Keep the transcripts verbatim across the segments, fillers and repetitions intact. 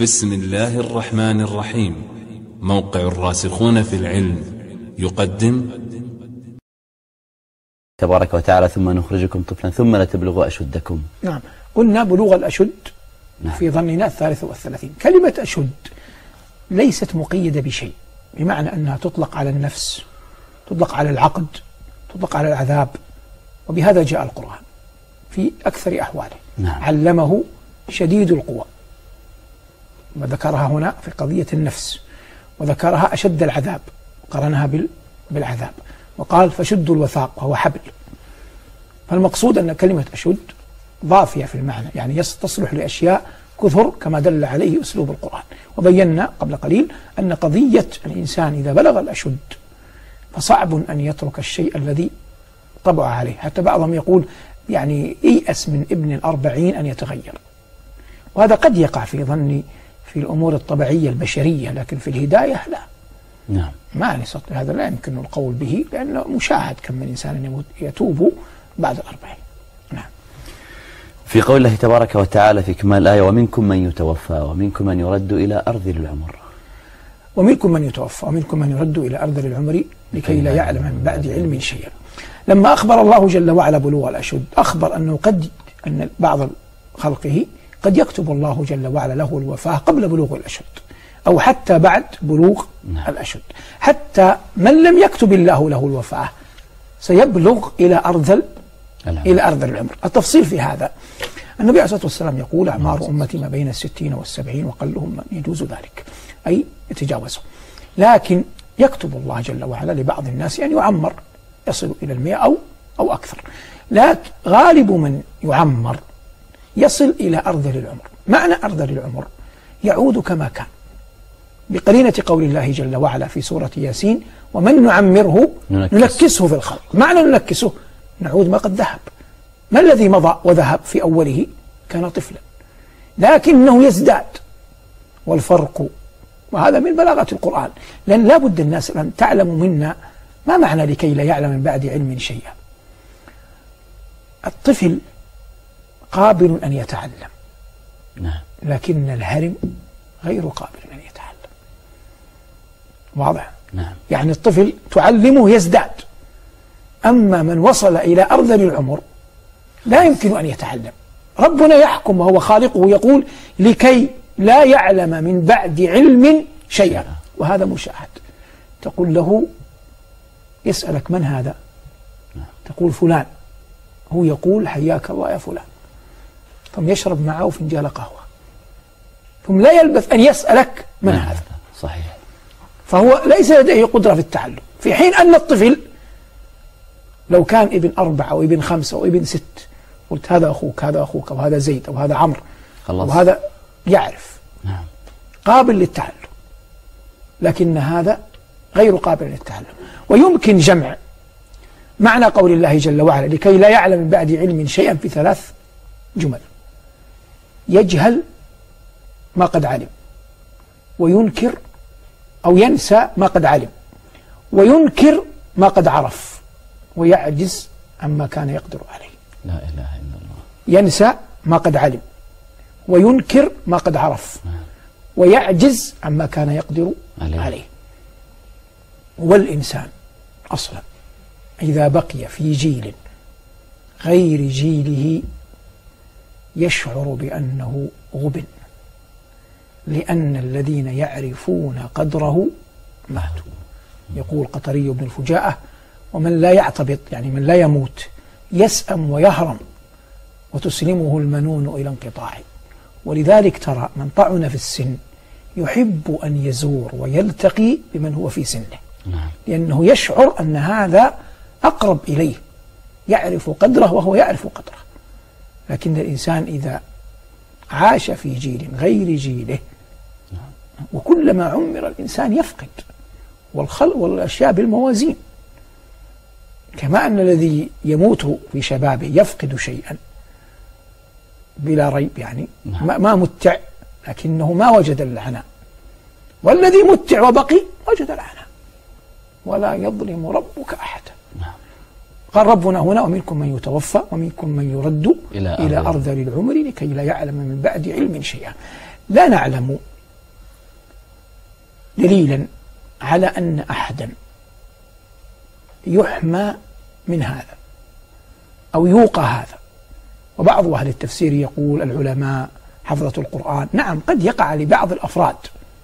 بسم الله الرحمن الرحيم. موقع الراسخون في العلم يقدم تبارك وتعالى: ثم نخرجكم طفلا ثم لتبلغوا أشدكم. نعم، قلنا بلوغ الأشد نعم. في ظننا الثالث والثلاثين. كلمة أشد ليست مقيدة بشيء، بمعنى أنها تطلق على النفس، تطلق على العقد، تطلق على العذاب، وبهذا جاء القرآن في أكثر أحواله. نعم. علمه شديد القوى، وذكرها هنا في قضية النفس، وذكرها أشد العذاب، قرنها بالعذاب، وقال فشدوا الوثاق وهو حبل. فالمقصود أن كلمة أشد ضافية في المعنى، يعني تصلح لأشياء كثر كما دل عليه أسلوب القرآن. وبينا قبل قليل أن قضية الإنسان إذا بلغ الأشد فصعب أن يترك الشيء الذي طبع عليه، حتى بعضهم يقول يعني ييأس من ابن الأربعين أن يتغير، وهذا قد يقع في ظني في الأمور الطبيعية البشرية، لكن في الهداية لا. نعم. ما نستطيع، هذا لا يمكن القول به، لأنه مشاهد كم من إنسان يتوب بعد الأربعين. نعم. في قول الله تبارك وتعالى في كمال الآية: ومنكم من يتوفى ومنكم من يرد إلى أرذل العمر. ومنكم من يتوفى ومنكم من يرد إلى أرذل العمر لكي لا يعلم من بعد علم شيئا. لما أخبر الله جل وعلا بلوغ الأشد، أخبر أنه قد أن بعض خلقه قد يكتب الله جل وعلا له الوفاة قبل بلوغ الأشد، أو حتى بعد بلوغ نعم. الأشد. حتى من لم يكتب الله له الوفاة سيبلغ إلى أرذل العمر. إلى أرذل العمر. التفصيل في هذا: النبي عليه الصلاة والسلام يقول: أعمار أمتي ما بين الستين والسبعين وقلهم من يجوز ذلك، أي يتجاوزه. لكن يكتب الله جل وعلا لبعض الناس أن يعمر يصل إلى المئة أو أو أكثر، لكن غالب من يعمر يصل إلى أرذل العمر. معنى أرذل العمر يعود كما كان، بقرينة قول الله جل وعلا في سورة ياسين: ومن نعمره ننكس. ننكسه في الخلق. معنى ننكسه نعود ما قد ذهب. ما الذي مضى وذهب في أوله؟ كان طفلا، لكنه يزداد. والفرق، وهذا من بلاغة القرآن، لأن لا بد الناس أن تعلموا منا ما معنى لكي لا يعلم من بعد علم شيئا. الطفل قابل أن يتعلم، نعم. لكن الهرم غير قابل أن يتعلم. واضح؟ نعم. يعني الطفل تعلمه يزداد، أما من وصل إلى أرذل العمر لا يمكن أن يتعلم. ربنا يحكم وهو خالقه يقول: لكي لا يعلم من بعد علم شيئا، وهذا مشاهد. تقول له، يسألك: من هذا؟ تقول: فلان. هو يقول: حياك الله يا فلان، ثم يشرب معه فنجان قهوة، ثم لا يلبث أن يسألك: من هذا؟ صحيح. فهو ليس لديه قدرة في التعلم، في حين أن الطفل لو كان ابن أربعة أو ابن خمسة أو ابن ست، قلت هذا أخوك، هذا أخوك، أو هذا زيد، أو هذا عمرو، وهذا يعرف، نعم. قابل للتعلم، لكن هذا غير قابل للتعلم. ويمكن جمع معنى قول الله جل وعلا: لكي لا يعلم من بعد علم شيئا في ثلاث جمل: يجهل ما قد علم، وينكر أو ينسى ما قد علم، وينكر ما قد عرف، ويعجز عما كان يقدر عليه. لا إله إلا الله. ينسى ما قد علم، وينكر ما قد عرف، ويعجز عما كان يقدر عليه. عليه. والإنسان أصلا إذا بقي في جيل غير جيله يشعر بأنه غبن، لأن الذين يعرفون قدره ماتوا. يقول قطري بن الفجاءة: ومن لا يعتبط، يعني من لا يموت، يسأم ويهرم وتسلمه المنون إلى انقطاع. ولذلك ترى من طعن في السن يحب أن يزور ويلتقي بمن هو في سنه، لأنه يشعر أن هذا أقرب إليه، يعرف قدره وهو يعرف قدره. لكن الإنسان إذا عاش في جيل غير جيله، وكلما عمر الإنسان يفقد، والخلق والأشياء بالموازين، كما أن الذي يموت في شبابه يفقد شيئا بلا ريب، يعني ما متع، لكنه ما وجد العناء، والذي متع وبقي وجد العناء. ولا يظلم ربك أحدا. قال ربنا هنا: ومنكم من يتوفى ومنكم من يرد إلى, إلى أرذل العمر لكي لا يعلم من بعد علم شيئا. لا نعلم دليلا على أن أحدا يحمى من هذا أو يوقى هذا. وبعض أهل التفسير يقول العلماء حفظة القرآن نعم قد يقع لبعض الأفراد،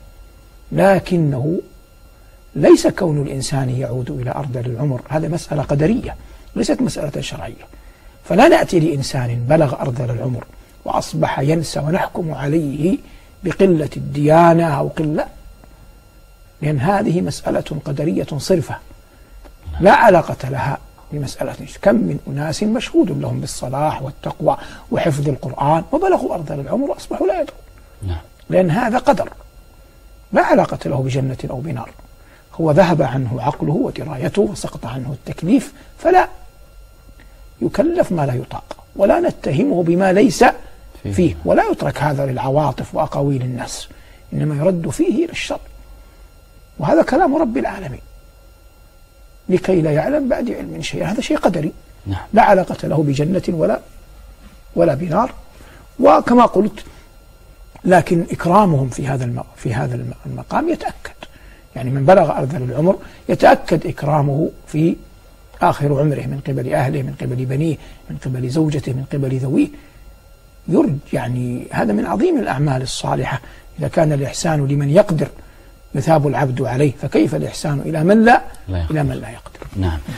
لكنه ليس كون الإنسان يعود إلى أرذل العمر، هذا مسألة قدرية ليست مسألة شرعية. فلا نأتي لإنسان بلغ أرذل العمر وأصبح ينسى ونحكم عليه بقلة الديانة أو قلة، لأن هذه مسألة قدرية صرفة لا علاقة لها بمسألة. كم من أناس مشهود لهم بالصلاح والتقوى وحفظ القرآن وبلغوا أرذل العمر وأصبحوا لا يدرون، لأن هذا قدر لا علاقة له بجنة أو بنار. هو ذهب عنه عقله ودرايته وسقط عنه التكليف، فلا يكلف ما لا يطاق، ولا نتهمه بما ليس فيه، ولا يترك هذا للعواطف وأقاويل الناس، إنما يرد فيه إلى الشر. وهذا كلام رب العالمين لكي لا يعلم بعد علم شيئا، هذا شيء قدري لا علاقة له بجنة ولا ولا بنار. وكما قلت لكن إكرامهم في هذا في هذا المقام يتأكد، يعني من بلغ أرذل العمر يتأكد إكرامه في آخر عمره من قبل أهله، من قبل بنيه، من قبل زوجته، من قبل ذويه. يرج يعني هذا من عظيم الأعمال الصالحة. إذا كان الإحسان لمن يقدر يثاب العبد عليه، فكيف الإحسان إلى من لا, لا إلى من لا يقدر. نعم.